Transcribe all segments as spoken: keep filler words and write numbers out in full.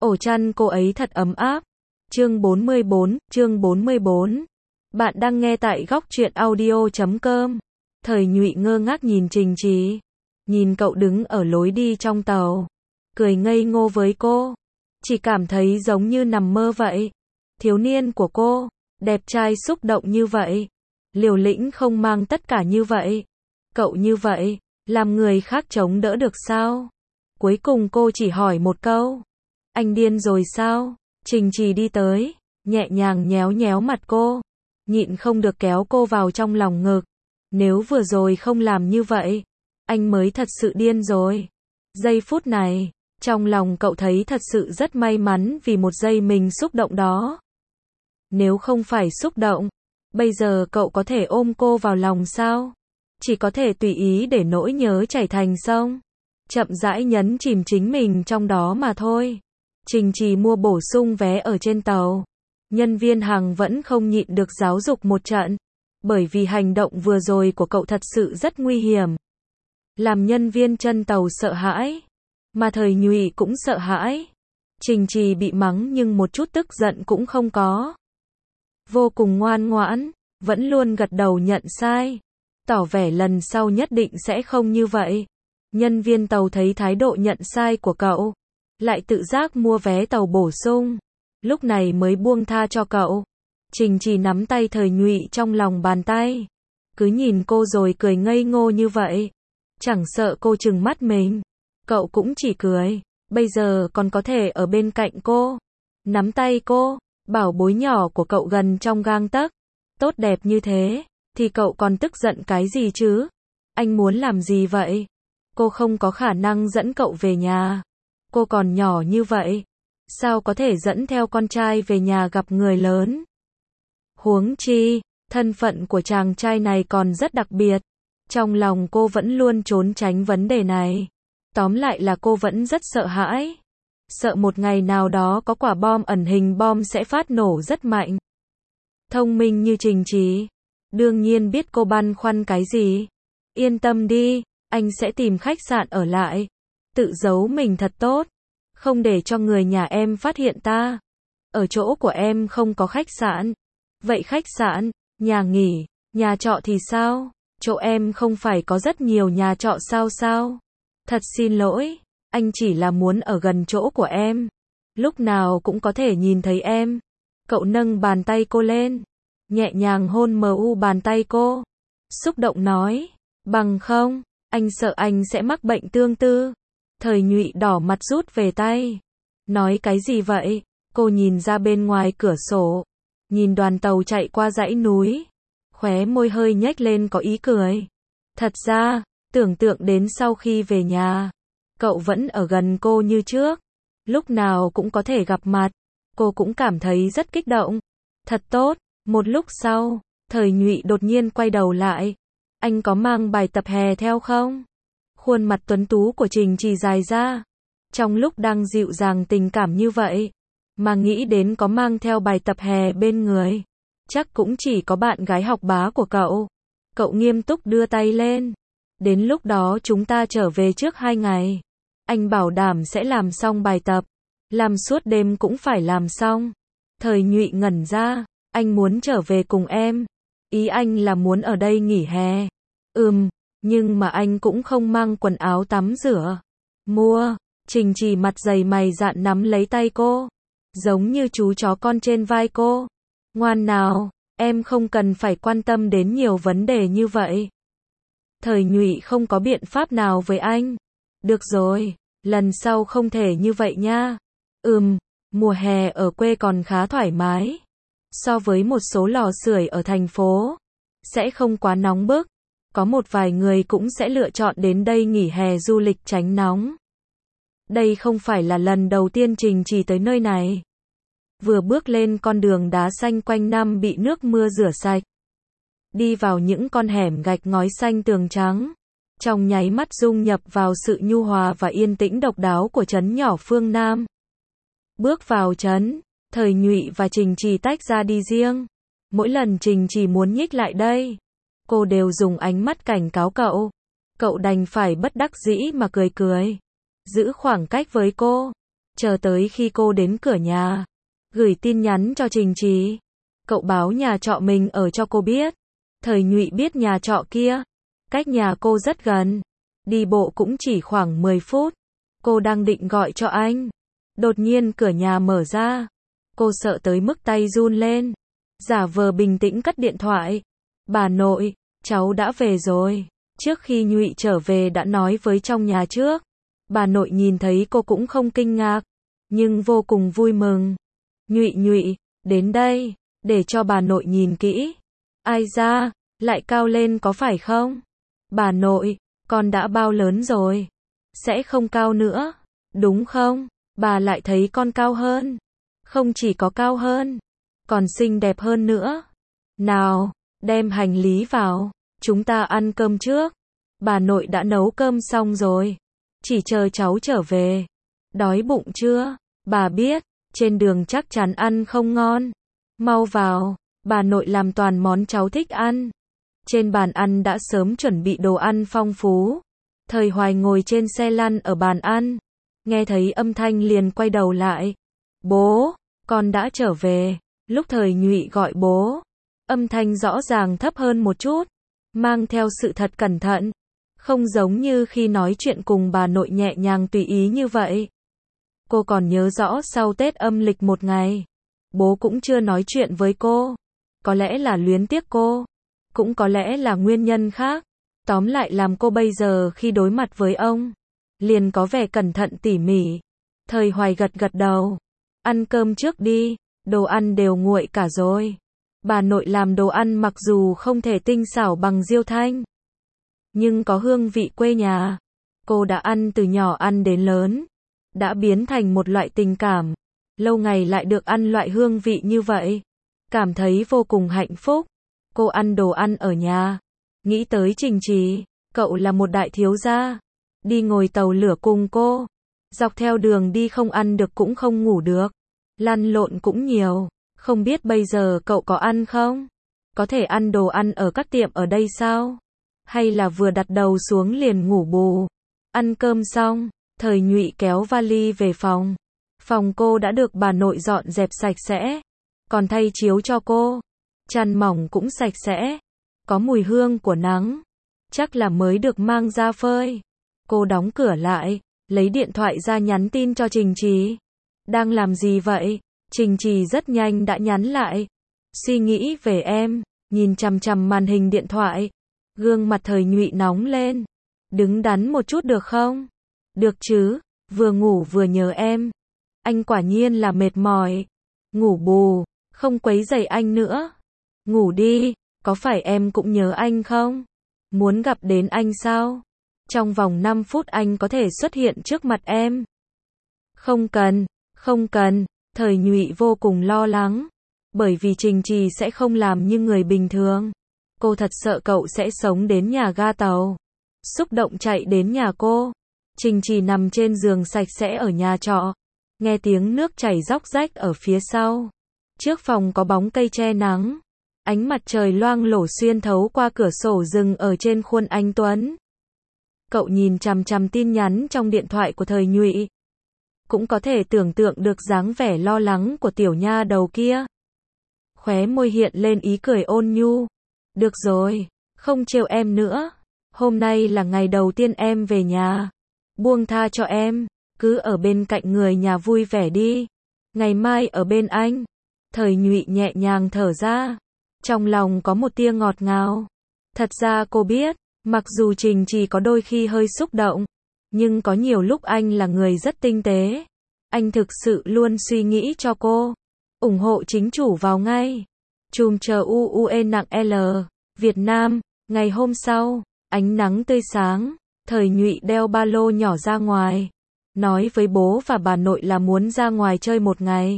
Ổ chăn cô ấy thật ấm áp. Chương bốn mươi bốn, chương bốn mươi bốn. Bạn đang nghe tại góc truyện audio chấm com. Thời Nhụy ngơ ngác nhìn Trình Trì. Nhìn cậu đứng ở lối đi trong tàu. Cười ngây ngô với cô. Chỉ cảm thấy giống như nằm mơ vậy. Thiếu niên của cô, đẹp trai xúc động như vậy. Liều lĩnh không mang tất cả như vậy. Cậu như vậy, làm người khác chống đỡ được sao? Cuối cùng cô chỉ hỏi một câu. Anh điên rồi sao? Trình Trì đi tới, nhẹ nhàng nhéo nhéo mặt cô. Nhịn không được kéo cô vào trong lòng ngực. Nếu vừa rồi không làm như vậy, anh mới thật sự điên rồi. Giây phút này, trong lòng cậu thấy thật sự rất may mắn vì một giây mình xúc động đó. Nếu không phải xúc động, bây giờ cậu có thể ôm cô vào lòng sao? Chỉ có thể tùy ý để nỗi nhớ chảy thành sông. Chậm rãi nhấn chìm chính mình trong đó mà thôi. Trình Trì mua bổ sung vé ở trên tàu. Nhân viên hàng vẫn không nhịn được giáo dục một trận. Bởi vì hành động vừa rồi của cậu thật sự rất nguy hiểm. Làm nhân viên chân tàu sợ hãi. Mà Thời Nhụy cũng sợ hãi. Trình Trì bị mắng nhưng một chút tức giận cũng không có. Vô cùng ngoan ngoãn, vẫn luôn gật đầu nhận sai. Tỏ vẻ lần sau nhất định sẽ không như vậy. Nhân viên tàu thấy thái độ nhận sai của cậu, lại tự giác mua vé tàu bổ sung. Lúc này mới buông tha cho cậu. Trình Trì nắm tay Thời Nhụy trong lòng bàn tay. Cứ nhìn cô rồi cười ngây ngô như vậy. Chẳng sợ cô trừng mắt mình. Cậu cũng chỉ cười. Bây giờ còn có thể ở bên cạnh cô. Nắm tay cô. Bảo bối nhỏ của cậu gần trong gang tấc. Tốt đẹp như thế. Thì cậu còn tức giận cái gì chứ? Anh muốn làm gì vậy? Cô không có khả năng dẫn cậu về nhà. Cô còn nhỏ như vậy. Sao có thể dẫn theo con trai về nhà gặp người lớn? Huống chi, thân phận của chàng trai này còn rất đặc biệt. Trong lòng cô vẫn luôn trốn tránh vấn đề này. Tóm lại là cô vẫn rất sợ hãi. Sợ một ngày nào đó có quả bom ẩn hình bom sẽ phát nổ rất mạnh. Thông minh như Trình Trì. Đương nhiên biết cô băn khoăn cái gì. Yên tâm đi, anh sẽ tìm khách sạn ở lại. Tự giấu mình thật tốt. Không để cho người nhà em phát hiện ta. Ở chỗ của em không có khách sạn. Vậy khách sạn, nhà nghỉ, nhà trọ thì sao? Chỗ em không phải có rất nhiều nhà trọ sao sao? Thật xin lỗi, anh chỉ là muốn ở gần chỗ của em. Lúc nào cũng có thể nhìn thấy em. Cậu nâng bàn tay cô lên. Nhẹ nhàng hôn mờ u bàn tay cô. Xúc động nói. Bằng không, anh sợ anh sẽ mắc bệnh tương tư. Thời Nhụy đỏ mặt rút về tay. Nói cái gì vậy? Cô nhìn ra bên ngoài cửa sổ. Nhìn đoàn tàu chạy qua dãy núi. Khóe môi hơi nhếch lên có ý cười. Thật ra, tưởng tượng đến sau khi về nhà. Cậu vẫn ở gần cô như trước. Lúc nào cũng có thể gặp mặt. Cô cũng cảm thấy rất kích động. Thật tốt. Một lúc sau, Thời Nhụy đột nhiên quay đầu lại. Anh có mang bài tập hè theo không? Khuôn mặt tuấn tú của Trình Trì dài ra. Trong lúc đang dịu dàng tình cảm như vậy, mà nghĩ đến có mang theo bài tập hè bên người. Chắc cũng chỉ có bạn gái học bá của cậu. Cậu nghiêm túc đưa tay lên. Đến lúc đó chúng ta trở về trước hai ngày. Anh bảo đảm sẽ làm xong bài tập. Làm suốt đêm cũng phải làm xong. Thời Nhụy ngẩn ra. Anh muốn trở về cùng em. Ý anh là muốn ở đây nghỉ hè. Ừm, nhưng mà anh cũng không mang quần áo tắm rửa. Mua. Trình Trì mặt dày mày dạn nắm lấy tay cô. Giống như chú chó con trên vai cô. Ngoan nào, em không cần phải quan tâm đến nhiều vấn đề như vậy. Thời Nhụy không có biện pháp nào với anh. Được rồi, lần sau không thể như vậy nha. Ừm, mùa hè ở quê còn khá thoải mái. So với một số lò sưởi ở thành phố, sẽ không quá nóng bức. Có một vài người cũng sẽ lựa chọn đến đây nghỉ hè du lịch tránh nóng. Đây không phải là lần đầu tiên Trình Trì tới nơi này. Vừa bước lên con đường đá xanh quanh năm bị nước mưa rửa sạch. Đi vào những con hẻm gạch ngói xanh tường trắng. Trong nháy mắt dung nhập vào sự nhu hòa và yên tĩnh độc đáo của trấn nhỏ phương Nam. Bước vào trấn, Thời Nhụy và Trình Trì tách ra đi riêng. Mỗi lần Trình Trì muốn nhích lại đây, cô đều dùng ánh mắt cảnh cáo cậu. Cậu đành phải bất đắc dĩ mà cười cười. Giữ khoảng cách với cô. chờ tới khi cô đến cửa nhà, gửi tin nhắn cho Trình Trì. Cậu báo nhà trọ mình ở cho cô biết. Thời Nhụy biết nhà trọ kia, cách nhà cô rất gần, đi bộ cũng chỉ khoảng mười phút. Cô đang định gọi cho anh, đột nhiên cửa nhà mở ra. Cô sợ tới mức tay run lên, giả vờ bình tĩnh cất điện thoại. Bà nội, cháu đã về rồi. Trước khi Nhụy trở về đã nói với trong nhà trước. Bà nội nhìn thấy cô cũng không kinh ngạc, nhưng vô cùng vui mừng. Nhụy Nhụy, đến đây, để cho bà nội nhìn kỹ. Ai da, lại cao lên có phải không? Bà nội, con đã bao lớn rồi, sẽ không cao nữa, đúng không? Bà lại thấy con cao hơn. Không chỉ có cao hơn, còn xinh đẹp hơn nữa. Nào, đem hành lý vào, chúng ta ăn cơm trước. Bà nội đã nấu cơm xong rồi, chỉ chờ cháu trở về. Đói bụng chưa? Bà biết, trên đường chắc chắn ăn không ngon. Mau vào, bà nội làm toàn món cháu thích ăn. Trên bàn ăn đã sớm chuẩn bị đồ ăn phong phú. Thời Hoài ngồi trên xe lăn ở bàn ăn, nghe thấy âm thanh liền quay đầu lại. Bố, con đã trở về. Lúc Thời Nhụy gọi bố, âm thanh rõ ràng thấp hơn một chút, mang theo sự thật cẩn thận, không giống như khi nói chuyện cùng bà nội nhẹ nhàng tùy ý như vậy. Cô còn nhớ rõ sau Tết âm lịch một ngày, bố cũng chưa nói chuyện với cô. Có lẽ là luyến tiếc cô, cũng có lẽ là nguyên nhân khác. Tóm lại làm cô bây giờ khi đối mặt với ông, liền có vẻ cẩn thận tỉ mỉ. Thời Hoài gật gật đầu. Ăn cơm trước đi, đồ ăn đều nguội cả rồi. Bà nội làm đồ ăn mặc dù không thể tinh xảo bằng Diêu Thanh, nhưng có hương vị quê nhà. Cô đã ăn từ nhỏ ăn đến lớn, đã biến thành một loại tình cảm. Lâu ngày lại được ăn loại hương vị như vậy, cảm thấy vô cùng hạnh phúc. Cô ăn đồ ăn ở nhà, nghĩ tới Trình Trì, cậu là một đại thiếu gia, đi ngồi tàu lửa cùng cô, dọc theo đường đi không ăn được cũng không ngủ được, lăn lộn cũng nhiều. Không biết bây giờ cậu có ăn không? Có thể ăn đồ ăn ở các tiệm ở đây sao? Hay là vừa đặt đầu xuống liền ngủ bù? Ăn cơm xong, Thời Nhụy kéo vali về phòng. Phòng cô đã được bà nội dọn dẹp sạch sẽ, còn thay chiếu cho cô. Chăn mỏng cũng sạch sẽ, có mùi hương của nắng, chắc là mới được mang ra phơi. Cô đóng cửa lại, lấy điện thoại ra nhắn tin cho Trình Trì. Đang làm gì vậy? Trình Trì rất nhanh đã nhắn lại. Suy nghĩ về em, nhìn chằm chằm màn hình điện thoại. Gương mặt Thời Nhụy nóng lên. Đứng đắn một chút được không? Được chứ, vừa ngủ vừa nhớ em. Anh quả nhiên là mệt mỏi. Ngủ bù, không quấy rầy anh nữa. Ngủ đi, có phải em cũng nhớ anh không? Muốn gặp đến anh sao? Trong vòng năm phút anh có thể xuất hiện trước mặt em. Không cần, không cần. Thời Nhụy vô cùng lo lắng, bởi vì Trình Trì sẽ không làm như người bình thường. Cô thật sợ cậu sẽ sống đến nhà ga tàu. Xúc động chạy đến nhà cô. Trình Trì nằm trên giường sạch sẽ ở nhà trọ, nghe tiếng nước chảy róc rách ở phía sau. Trước phòng có bóng cây che nắng, ánh mặt trời loang lổ xuyên thấu qua cửa sổ dừng ở trên khuôn anh tuấn. Cậu nhìn chằm chằm tin nhắn trong điện thoại của Thời Nhụy, cũng có thể tưởng tượng được dáng vẻ lo lắng của tiểu nha đầu kia. Khóe môi hiện lên ý cười ôn nhu. Được rồi, không trêu em nữa. Hôm nay là ngày đầu tiên em về nhà. Buông tha cho em, cứ ở bên cạnh người nhà vui vẻ đi. Ngày mai ở bên anh. Thời Nhụy nhẹ nhàng thở ra, trong lòng có một tia ngọt ngào. Thật ra cô biết, mặc dù Trình Trì có đôi khi hơi xúc động, nhưng có nhiều lúc anh là người rất tinh tế. Anh thực sự luôn suy nghĩ cho cô. Ủng hộ chính chủ vào ngay. Chùm chờ u u e nặng L. Việt Nam. Ngày hôm sau, ánh nắng tươi sáng, Thời Nhụy đeo ba lô nhỏ ra ngoài. Nói với bố và bà nội là muốn ra ngoài chơi một ngày.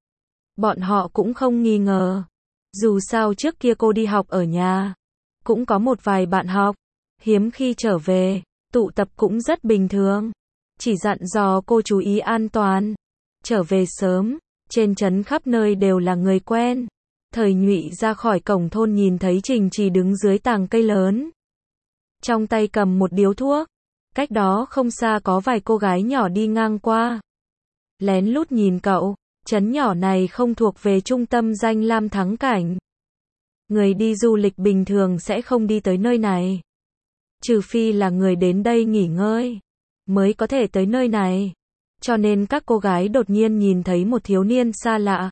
Bọn họ cũng không nghi ngờ. Dù sao trước kia cô đi học ở nhà, cũng có một vài bạn học. Hiếm khi trở về, tụ tập cũng rất bình thường. Chỉ dặn dò cô chú ý an toàn. Trở về sớm, trên trấn khắp nơi đều là người quen. Thời Nhụy ra khỏi cổng thôn nhìn thấy Trình Trì đứng dưới tàng cây lớn, trong tay cầm một điếu thuốc. Cách đó không xa có vài cô gái nhỏ đi ngang qua. lén lút nhìn cậu, trấn nhỏ này không thuộc về trung tâm danh lam thắng cảnh. Người đi du lịch bình thường sẽ không đi tới nơi này. Trừ phi là người đến đây nghỉ ngơi, mới có thể tới nơi này. Cho nên các cô gái đột nhiên nhìn thấy một thiếu niên xa lạ,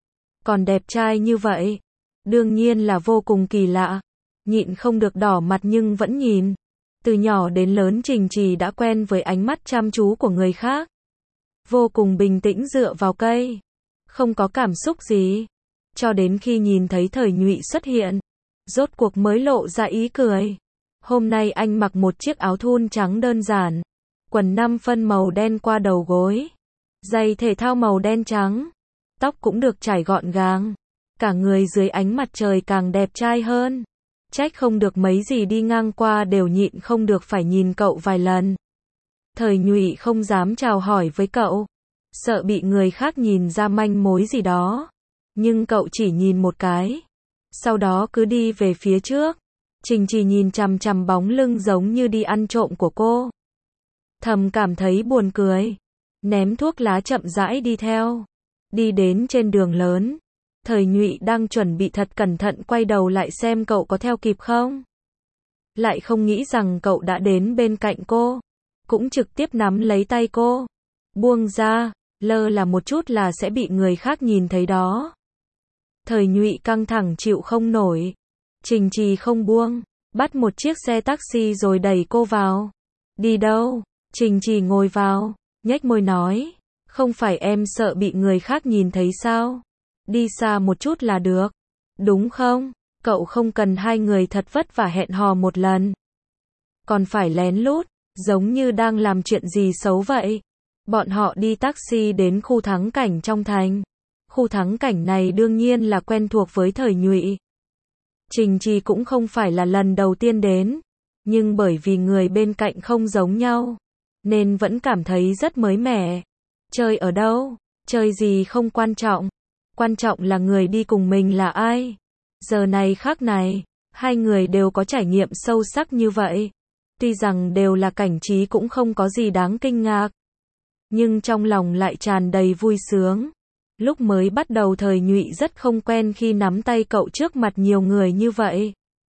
còn đẹp trai như vậy, đương nhiên là vô cùng kỳ lạ. Nhịn không được đỏ mặt nhưng vẫn nhìn. Từ nhỏ đến lớn Trình Trì đã quen với ánh mắt chăm chú của người khác. Vô cùng bình tĩnh dựa vào cây, không có cảm xúc gì. Cho đến khi nhìn thấy Thời Nhụy xuất hiện, rốt cuộc mới lộ ra ý cười. Hôm nay anh mặc một chiếc áo thun trắng đơn giản, quần năm phân màu đen qua đầu gối, giày thể thao màu đen trắng, tóc cũng được chải gọn gàng, cả người dưới ánh mặt trời càng đẹp trai hơn. Trách không được mấy gì đi ngang qua đều nhịn không được phải nhìn cậu vài lần. Thời Nhụy không dám chào hỏi với cậu, sợ bị người khác nhìn ra manh mối gì đó. Nhưng cậu chỉ nhìn một cái, sau đó cứ đi về phía trước. Trình Trì nhìn chằm chằm bóng lưng giống như đi ăn trộm của cô, thầm cảm thấy buồn cười, ném thuốc lá chậm rãi đi theo. Đi đến trên đường lớn, Thời Nhụy đang chuẩn bị thật cẩn thận quay đầu lại xem cậu có theo kịp không. Lại không nghĩ rằng cậu đã đến bên cạnh cô, cũng trực tiếp nắm lấy tay cô. Buông ra, lơ là một chút là sẽ bị người khác nhìn thấy đó. Thời Nhụy căng thẳng chịu không nổi. Trình Trì không buông, bắt một chiếc xe taxi rồi đẩy cô vào. Đi đâu? Trình Trì ngồi vào, nhếch môi nói, không phải em sợ bị người khác nhìn thấy sao? Đi xa một chút là được, đúng không? Cậu không cần hai người thật vất vả hẹn hò một lần, còn phải lén lút, giống như đang làm chuyện gì xấu vậy. Bọn họ đi taxi đến khu thắng cảnh trong thành. Khu thắng cảnh này đương nhiên là quen thuộc với Thời Nhụy. Trình Trì cũng không phải là lần đầu tiên đến, nhưng bởi vì người bên cạnh không giống nhau, nên vẫn cảm thấy rất mới mẻ. Chơi ở đâu, chơi gì không quan trọng, quan trọng là người đi cùng mình là ai. Giờ này khác này, hai người đều có trải nghiệm sâu sắc như vậy. Tuy rằng đều là cảnh trí cũng không có gì đáng kinh ngạc, nhưng trong lòng lại tràn đầy vui sướng. Lúc mới bắt đầu Thời Nhụy rất không quen khi nắm tay cậu trước mặt nhiều người như vậy.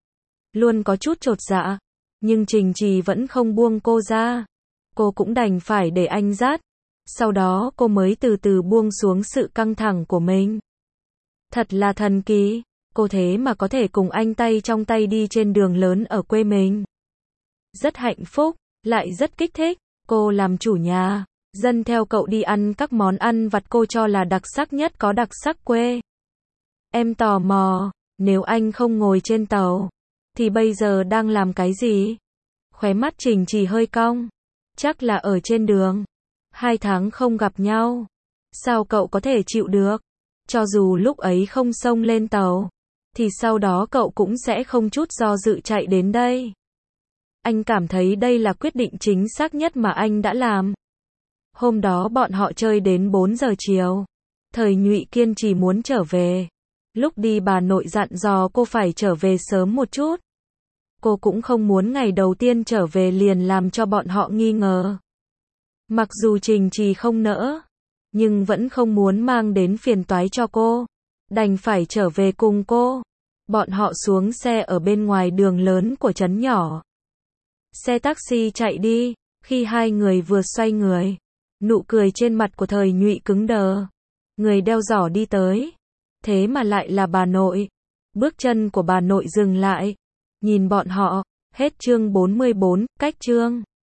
Luôn có chút chột dạ, nhưng Trình Trì vẫn không buông cô ra. Cô cũng đành phải để anh dắt. Sau đó cô mới từ từ buông xuống sự căng thẳng của mình. Thật là thần kỳ, cô thế mà có thể cùng anh tay trong tay đi trên đường lớn ở quê mình. Rất hạnh phúc, lại rất kích thích. Cô làm chủ nhà, dân theo cậu đi ăn các món ăn vặt cô cho là đặc sắc nhất có đặc sắc quê. Em tò mò, nếu anh không ngồi trên tàu, thì bây giờ đang làm cái gì? Khóe mắt Trình Trì hơi cong. Chắc là ở trên đường. Hai tháng không gặp nhau. Sao cậu có thể chịu được? Cho dù lúc ấy không xông lên tàu, thì sau đó cậu cũng sẽ không chút do dự chạy đến đây. Anh cảm thấy đây là quyết định chính xác nhất mà anh đã làm. Hôm đó bọn họ chơi đến bốn giờ chiều. Thời Nhụy kiên trì muốn trở về. Lúc đi bà nội dặn dò cô phải trở về sớm một chút. Cô cũng không muốn ngày đầu tiên trở về liền làm cho bọn họ nghi ngờ. Mặc dù Trình Trì không nỡ, nhưng vẫn không muốn mang đến phiền toái cho cô. Đành phải trở về cùng cô. Bọn họ xuống xe ở bên ngoài đường lớn của trấn nhỏ. Xe taxi chạy đi. Khi hai người vừa xoay người, nụ cười trên mặt của Thời Nhụy cứng đờ. Người đeo giỏ đi tới. Thế mà lại là bà nội. Bước chân của bà nội dừng lại. Nhìn bọn họ. Hết chương bốn mươi bốn, cách chương.